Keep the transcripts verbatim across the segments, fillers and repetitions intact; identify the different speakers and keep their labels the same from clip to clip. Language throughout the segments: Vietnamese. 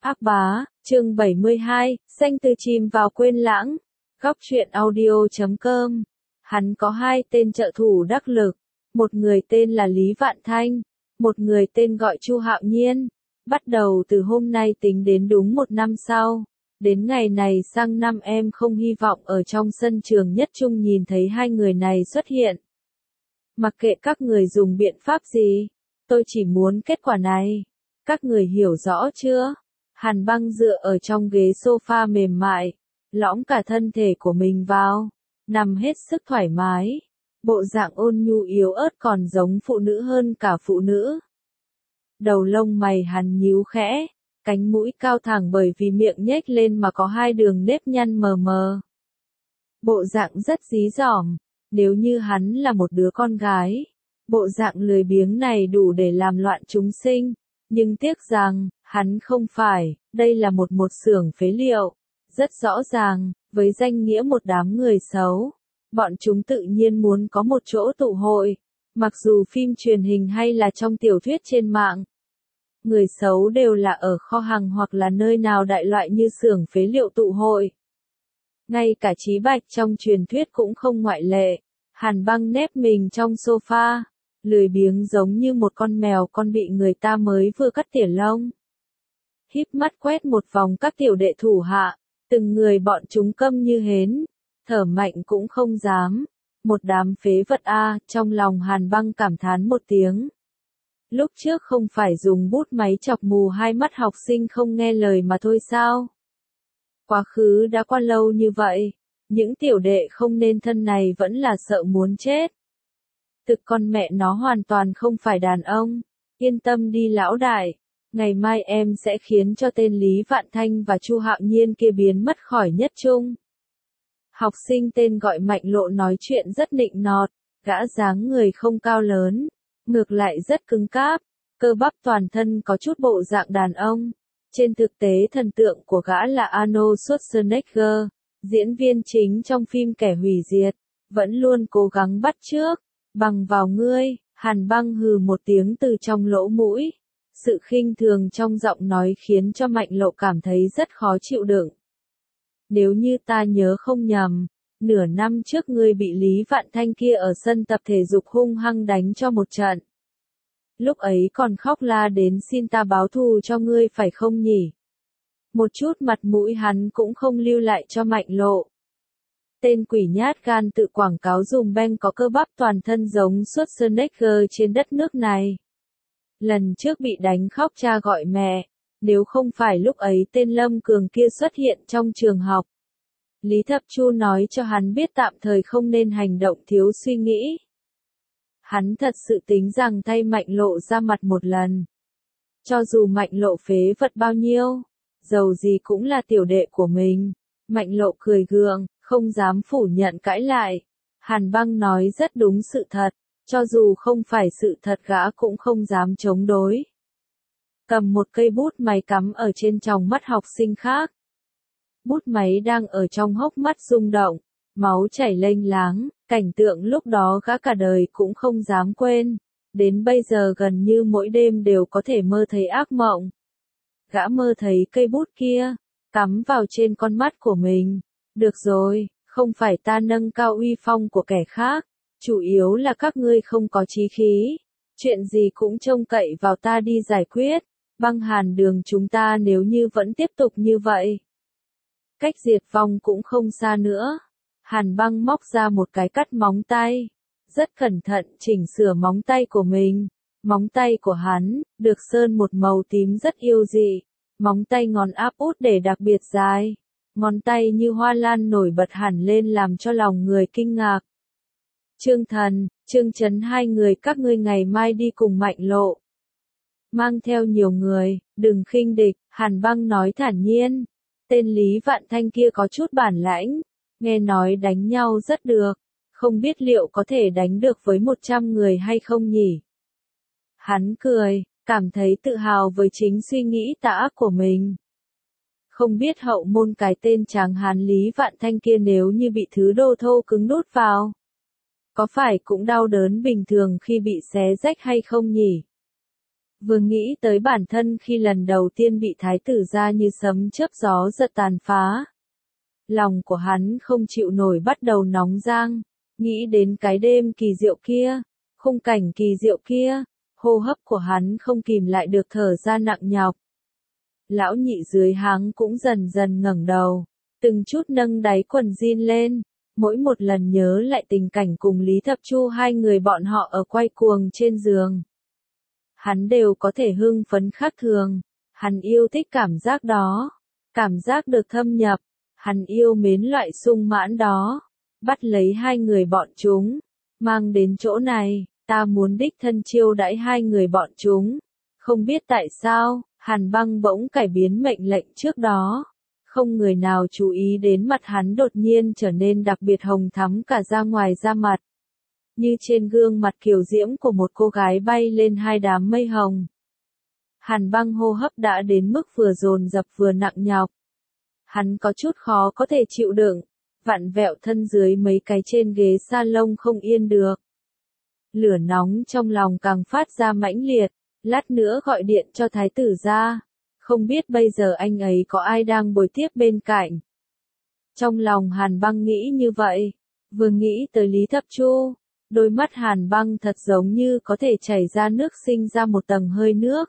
Speaker 1: Ác bá, chương bảy mươi hai, xanh từ chìm vào quên lãng. Góc truyện audio chấm com. Hắn có hai tên trợ thủ đắc lực, một người tên là Lý Vạn Thanh, một người tên gọi Chu Hạo Nhiên. Bắt đầu từ hôm nay tính đến đúng một năm sau, đến ngày này sang năm em không hy vọng ở trong sân trường nhất trung nhìn thấy hai người này xuất hiện. Mặc kệ các người dùng biện pháp gì, tôi chỉ muốn kết quả này. Các người hiểu rõ chưa? Hàn Băng dựa ở trong ghế sofa mềm mại, lõm cả thân thể của mình vào, nằm hết sức thoải mái. Bộ dạng ôn nhu yếu ớt còn giống phụ nữ hơn cả phụ nữ. Đầu lông mày hắn nhíu khẽ, cánh mũi cao thẳng bởi vì miệng nhếch lên mà có hai đường nếp nhăn mờ mờ. Bộ dạng rất dí dỏm, nếu như hắn là một đứa con gái, bộ dạng lười biếng này đủ để làm loạn chúng sinh. Nhưng tiếc rằng, hắn không phải, đây là một một xưởng phế liệu. Rất rõ ràng, với danh nghĩa một đám người xấu, bọn chúng tự nhiên muốn có một chỗ tụ hội. Mặc dù phim truyền hình hay là trong tiểu thuyết trên mạng, người xấu đều là ở kho hàng hoặc là nơi nào đại loại như xưởng phế liệu tụ hội. Ngay cả Chí Bạch trong truyền thuyết cũng không ngoại lệ. Hàn Băng nép mình trong sofa, lười biếng giống như một con mèo con bị người ta mới vừa cắt tỉa lông. Híp mắt quét một vòng các tiểu đệ thủ hạ, từng người bọn chúng câm như hến, thở mạnh cũng không dám. Một đám phế vật a, trong lòng Hàn Băng cảm thán một tiếng. Lúc trước không phải dùng bút máy chọc mù hai mắt học sinh không nghe lời mà thôi sao? Quá khứ đã qua lâu như vậy, những tiểu đệ không nên thân này vẫn là sợ muốn chết. Thực con mẹ nó hoàn toàn không phải đàn ông. Yên tâm đi lão đại, ngày mai em sẽ khiến cho tên Lý Vạn Thanh và Chu Hạo Nhiên kia biến mất khỏi nhất trung. Học sinh tên gọi Mạnh Lộ nói chuyện rất nịnh nọt, gã dáng người không cao lớn, ngược lại rất cứng cáp, cơ bắp toàn thân có chút bộ dạng đàn ông. Trên thực tế thần tượng của gã là Arnold Schwarzenegger, diễn viên chính trong phim Kẻ Hủy Diệt, vẫn luôn cố gắng bắt chước. Bằng vào ngươi, Hàn Băng hừ một tiếng từ trong lỗ mũi. Sự khinh thường trong giọng nói khiến cho Mạnh Lộ cảm thấy rất khó chịu đựng. Nếu như ta nhớ không nhầm, nửa năm trước ngươi bị Lý Vạn Thanh kia ở sân tập thể dục hung hăng đánh cho một trận. Lúc ấy còn khóc la đến xin ta báo thù cho ngươi phải không nhỉ? Một chút mặt mũi hắn cũng không lưu lại cho Mạnh Lộ. Tên quỷ nhát gan tự quảng cáo dùng beng có cơ bắp toàn thân giống Schwarzenegger trên đất nước này. Lần trước bị đánh khóc cha gọi mẹ, nếu không phải lúc ấy tên Lâm Cường kia xuất hiện trong trường học. Lý Thập Chu nói cho hắn biết tạm thời không nên hành động thiếu suy nghĩ. Hắn thật sự tính rằng thay Mạnh Lộ ra mặt một lần. Cho dù Mạnh Lộ phế vật bao nhiêu, dầu gì cũng là tiểu đệ của mình. Mạnh Lộ cười gượng, không dám phủ nhận cãi lại. Hàn Băng nói rất đúng sự thật, cho dù không phải sự thật gã cũng không dám chống đối. Cầm một cây bút máy cắm ở trên tròng mắt học sinh khác. Bút máy đang ở trong hốc mắt rung động, máu chảy lênh láng, cảnh tượng lúc đó gã cả đời cũng không dám quên. Đến bây giờ gần như mỗi đêm đều có thể mơ thấy ác mộng. Gã mơ thấy cây bút kia, cắm vào trên con mắt của mình. Được rồi, không phải ta nâng cao uy phong của kẻ khác, chủ yếu là các ngươi không có chí khí. Chuyện gì cũng trông cậy vào ta đi giải quyết. Băng Hàn đường chúng ta nếu như vẫn tiếp tục như vậy, cách diệt vong cũng không xa nữa. Hàn Băng móc ra một cái cắt móng tay, rất cẩn thận chỉnh sửa móng tay của mình. Móng tay của hắn, được sơn một màu tím rất yêu dị. Móng tay ngón áp út để đặc biệt dài. Ngón tay như hoa lan nổi bật hẳn lên làm cho lòng người kinh ngạc. Trương Thần, Trương Chấn hai người các ngươi ngày mai đi cùng Mạnh Lộ. Mang theo nhiều người, đừng khinh địch, Hàn Băng nói thản nhiên. Tên Lý Vạn Thanh kia có chút bản lãnh, nghe nói đánh nhau rất được, không biết liệu có thể đánh được với một trăm người hay không nhỉ? Hắn cười, cảm thấy tự hào với chính suy nghĩ tà ác của mình. Không biết hậu môn cái tên tráng hán Lý Vạn Thanh kia nếu như bị thứ đồ thô cứng đút vào, có phải cũng đau đớn bình thường khi bị xé rách hay không nhỉ? Vừa nghĩ tới bản thân khi lần đầu tiên bị thái tử gia như sấm chớp gió giật tàn phá. Lòng của hắn không chịu nổi bắt đầu nóng rang, nghĩ đến cái đêm kỳ diệu kia, khung cảnh kỳ diệu kia, hô hấp của hắn không kìm lại được thở ra nặng nhọc. Lão nhị dưới háng cũng dần dần ngẩng đầu, từng chút nâng đáy quần jean lên, mỗi một lần nhớ lại tình cảnh cùng Lý Thập Chu hai người bọn họ ở quay cuồng trên giường. Hắn đều có thể hưng phấn khác thường, hắn yêu thích cảm giác đó, cảm giác được thâm nhập, hắn yêu mến loại sung mãn đó, bắt lấy hai người bọn chúng, mang đến chỗ này, ta muốn đích thân chiêu đãi hai người bọn chúng. Không biết tại sao, Hàn Băng bỗng cải biến mệnh lệnh trước đó. Không người nào chú ý đến mặt hắn đột nhiên trở nên đặc biệt hồng thắm cả ra ngoài da mặt. Như trên gương mặt kiều diễm của một cô gái bay lên hai đám mây hồng. Hàn Băng hô hấp đã đến mức vừa dồn dập vừa nặng nhọc. Hắn có chút khó có thể chịu đựng, vặn vẹo thân dưới mấy cái trên ghế salon không yên được. Lửa nóng trong lòng càng phát ra mãnh liệt, lát nữa gọi điện cho thái tử gia. Không biết bây giờ anh ấy có ai đang bồi tiếp bên cạnh. Trong lòng Hàn Băng nghĩ như vậy, vừa nghĩ tới Lý Thập Chu, đôi mắt Hàn Băng thật giống như có thể chảy ra nước sinh ra một tầng hơi nước.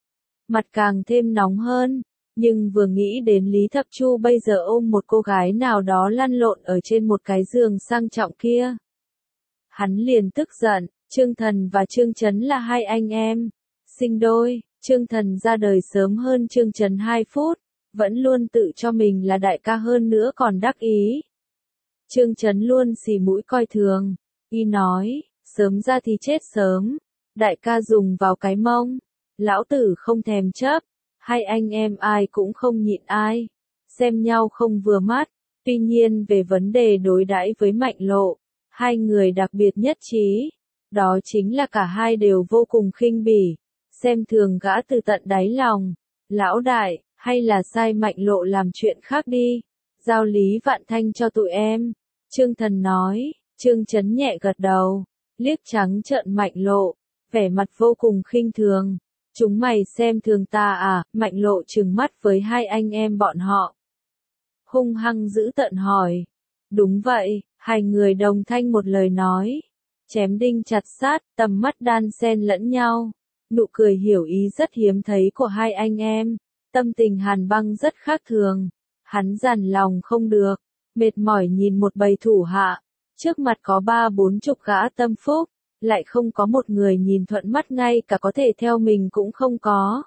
Speaker 1: Mặt càng thêm nóng hơn, nhưng vừa nghĩ đến Lý Thập Chu bây giờ ôm một cô gái nào đó lăn lộn ở trên một cái giường sang trọng kia. Hắn liền tức giận, Trương Thần và Trương Chấn là hai anh em, sinh đôi. Trương Thần ra đời sớm hơn Trương Chấn hai phút, vẫn luôn tự cho mình là đại ca hơn nữa còn đắc ý. Trương Chấn luôn xì mũi coi thường, y nói, sớm ra thì chết sớm, đại ca dùng vào cái mông, lão tử không thèm chấp, hai anh em ai cũng không nhịn ai, xem nhau không vừa mắt, tuy nhiên về vấn đề đối đãi với Mạnh Lộ, hai người đặc biệt nhất trí, đó chính là cả hai đều vô cùng khinh bỉ. Xem thường gã từ tận đáy lòng, lão đại, hay là sai Mạnh Lộ làm chuyện khác đi, giao Lý Vạn Thanh cho tụi em, Trương Thần nói, Trương Chấn nhẹ gật đầu, liếc trắng trợn Mạnh Lộ, vẻ mặt vô cùng khinh thường, chúng mày xem thường ta à, Mạnh Lộ trừng mắt với hai anh em bọn họ. Hung hăng giữ tợn hỏi, đúng vậy, hai người đồng thanh một lời nói, chém đinh chặt sát, tầm mắt đan xen lẫn nhau. Nụ cười hiểu ý rất hiếm thấy của hai anh em, tâm tình Hàn Băng rất khác thường, hắn dằn lòng không được, mệt mỏi nhìn một bầy thủ hạ, trước mặt có ba bốn chục gã tâm phúc, lại không có một người nhìn thuận mắt ngay cả có thể theo mình cũng không có.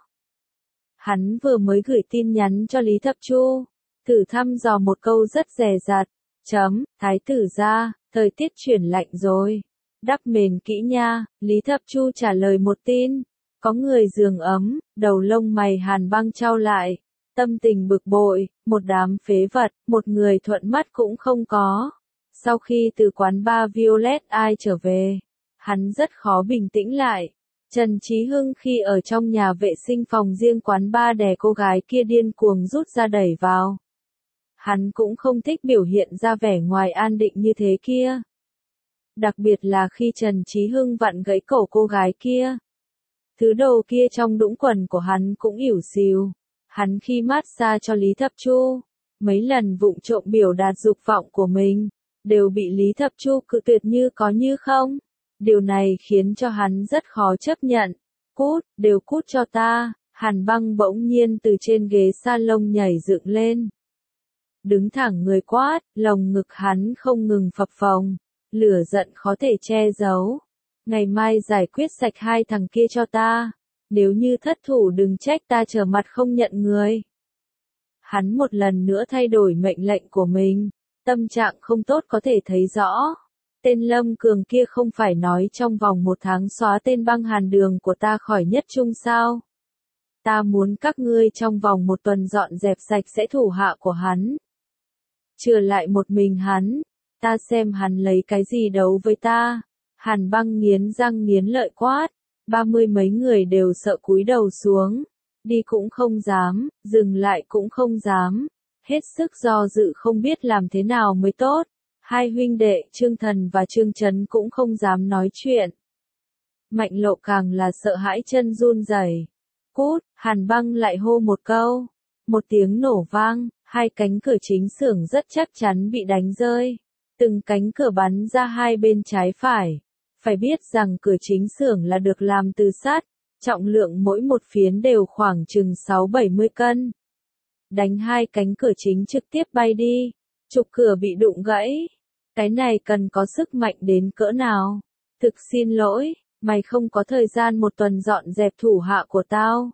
Speaker 1: Hắn vừa mới gửi tin nhắn cho Lý Thập Chu, thử thăm dò một câu rất dè dặt, chấm, thái tử gia, thời tiết chuyển lạnh rồi, đắp mền kỹ nha, Lý Thập Chu trả lời một tin. Có người giường ấm, đầu lông mày Hàn Băng trao lại, tâm tình bực bội, một đám phế vật, một người thuận mắt cũng không có. Sau khi từ quán bar Violet Eye trở về, hắn rất khó bình tĩnh lại. Trần Chí Hưng khi ở trong nhà vệ sinh phòng riêng quán bar đè cô gái kia điên cuồng rút ra đẩy vào. Hắn cũng không thích biểu hiện ra vẻ ngoài an định như thế kia. Đặc biệt là khi Trần Chí Hưng vặn gãy cổ cô gái kia. Thứ đồ kia trong đũng quần của hắn cũng ỉu xìu. Hắn khi mát xa cho Lý Thập Chu, mấy lần vụng trộm biểu đạt dục vọng của mình, đều bị Lý Thập Chu cự tuyệt như có như không. Điều này khiến cho hắn rất khó chấp nhận. Cút, đều cút cho ta, Hàn Băng bỗng nhiên từ trên ghế salon nhảy dựng lên. Đứng thẳng người quát, lồng ngực hắn không ngừng phập phồng, lửa giận khó thể che giấu. Ngày mai giải quyết sạch hai thằng kia cho ta, nếu như thất thủ đừng trách ta trở mặt không nhận người. Hắn một lần nữa thay đổi mệnh lệnh của mình, tâm trạng không tốt có thể thấy rõ. Tên Lâm Cường kia không phải nói trong vòng một tháng xóa tên băng Hàn Đường của ta khỏi nhất trung sao. Ta muốn các ngươi trong vòng một tuần dọn dẹp sạch sẽ thủ hạ của hắn. Trừ lại một mình hắn, ta xem hắn lấy cái gì đấu với ta. Hàn Băng nghiến răng nghiến lợi quát, ba mươi mấy người đều sợ cúi đầu xuống, đi cũng không dám, dừng lại cũng không dám, hết sức do dự không biết làm thế nào mới tốt. Hai huynh đệ Trương Thần và Trương Chấn cũng không dám nói chuyện. Mạnh Lộ càng là sợ hãi chân run rẩy. Cút, Hàn Băng lại hô một câu. Một tiếng nổ vang, hai cánh cửa chính xưởng rất chắc chắn bị đánh rơi. Từng cánh cửa bắn ra hai bên trái phải. Phải biết rằng cửa chính xưởng là được làm từ sắt, trọng lượng mỗi một phiến đều khoảng chừng sáu bảy mươi cân. Đánh hai cánh cửa chính trực tiếp bay đi, trục cửa bị đụng gãy. Cái này cần có sức mạnh đến cỡ nào? Thực xin lỗi, mày không có thời gian một tuần dọn dẹp thủ hạ của tao.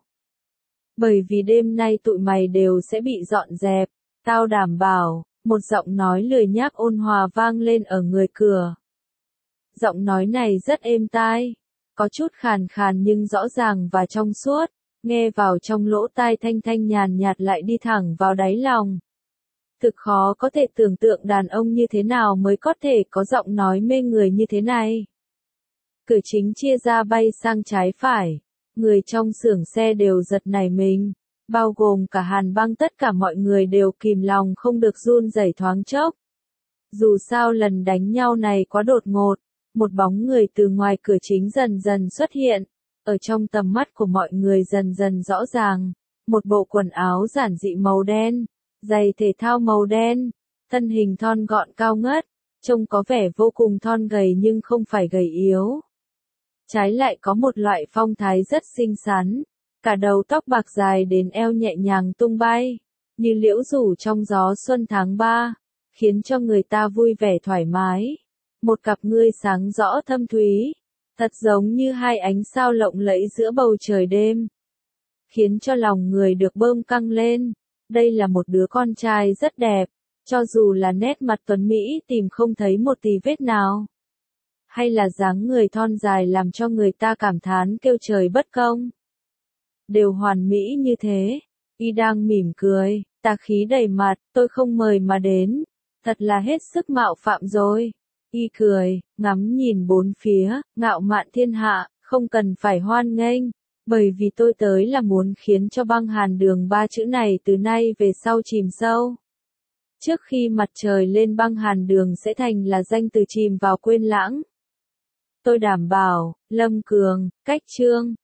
Speaker 1: Bởi vì đêm nay tụi mày đều sẽ bị dọn dẹp, tao đảm bảo. Một giọng nói lười nhác ôn hòa vang lên ở người cửa. Giọng nói này rất êm tai, có chút khàn khàn nhưng rõ ràng và trong suốt, nghe vào trong lỗ tai Thanh Thanh nhàn nhạt lại đi thẳng vào đáy lòng. Thực khó có thể tưởng tượng đàn ông như thế nào mới có thể có giọng nói mê người như thế này. Cửa chính chia ra bay sang trái phải, người trong xưởng xe đều giật nảy mình. Bao gồm cả Hàn Băng, tất cả mọi người đều kìm lòng không được run rẩy thoáng chốc. Dù sao lần đánh nhau này quá đột ngột, một bóng người từ ngoài cửa chính dần dần xuất hiện, ở trong tầm mắt của mọi người dần dần rõ ràng, một bộ quần áo giản dị màu đen, giày thể thao màu đen, thân hình thon gọn cao ngất, trông có vẻ vô cùng thon gầy nhưng không phải gầy yếu. Trái lại có một loại phong thái rất xinh xắn. Cả đầu tóc bạc dài đến eo nhẹ nhàng tung bay, như liễu rủ trong gió xuân tháng ba, khiến cho người ta vui vẻ thoải mái. Một cặp ngươi sáng rõ thâm thúy, thật giống như hai ánh sao lộng lẫy giữa bầu trời đêm, khiến cho lòng người được bơm căng lên. Đây là một đứa con trai rất đẹp, cho dù là nét mặt tuấn mỹ tìm không thấy một tì vết nào, hay là dáng người thon dài làm cho người ta cảm thán kêu trời bất công, đều hoàn mỹ như thế. Y đang mỉm cười, tà khí đầy mặt, tôi không mời mà đến, thật là hết sức mạo phạm rồi. Y cười, ngắm nhìn bốn phía, ngạo mạn thiên hạ, không cần phải hoan nghênh, bởi vì tôi tới là muốn khiến cho Băng Hàn Đường ba chữ này từ nay về sau chìm sâu. Trước khi mặt trời lên, Băng Hàn Đường sẽ thành là danh từ chìm vào quên lãng. Tôi đảm bảo, Lâm Cường, Cách Trương,